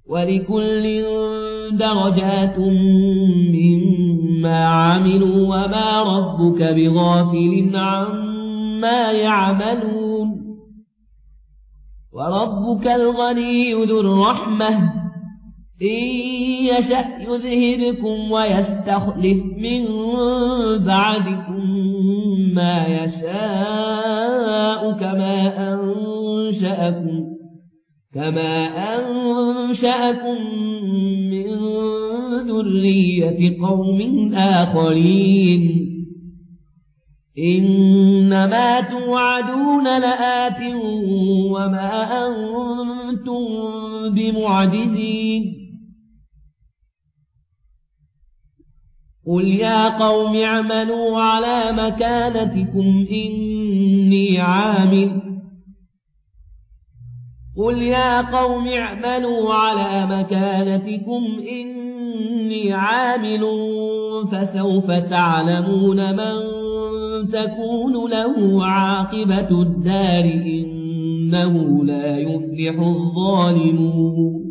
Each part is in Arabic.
ولكل درجات مما عملوا وما ربك بغافل عما يعملون وربك الغني ذو الرحمة إن يشأ يذهبكم ويستخلف من بعدكم ما يشاء كما أنشأكم من ذرية قوم آخرين إنما توعدون لآت وما أنتم بمعجزين قل يا قوم اعملوا على مكانتكم إني عامل فسوف تعلمون من تكون له عاقبة الدار إنه لا يفلح الظالمون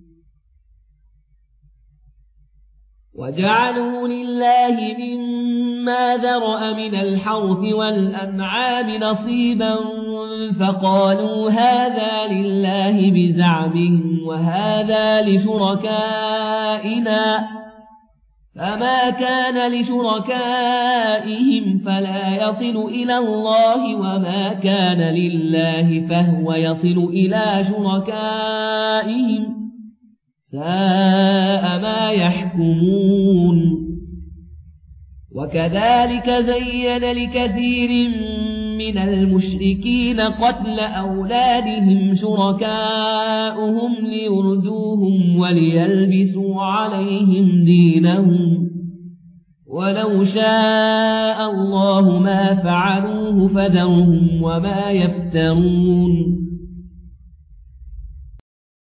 وجعلوا لله مما ذرأ من الحرث والأنعام نصيبا فقالوا هذا لله بزعمهم وهذا لشركائنا فما كان لشركائهم فلا يصل إلى الله وما كان لله فهو يصل إلى شركائهم ساء ما يحكمون وكذلك زين لكثير من المشركين قتل أولادهم شركاؤهم ليردوهم وليلبسوا عليهم دينهم ولو شاء الله ما فعلوه فذرهم وما يفترون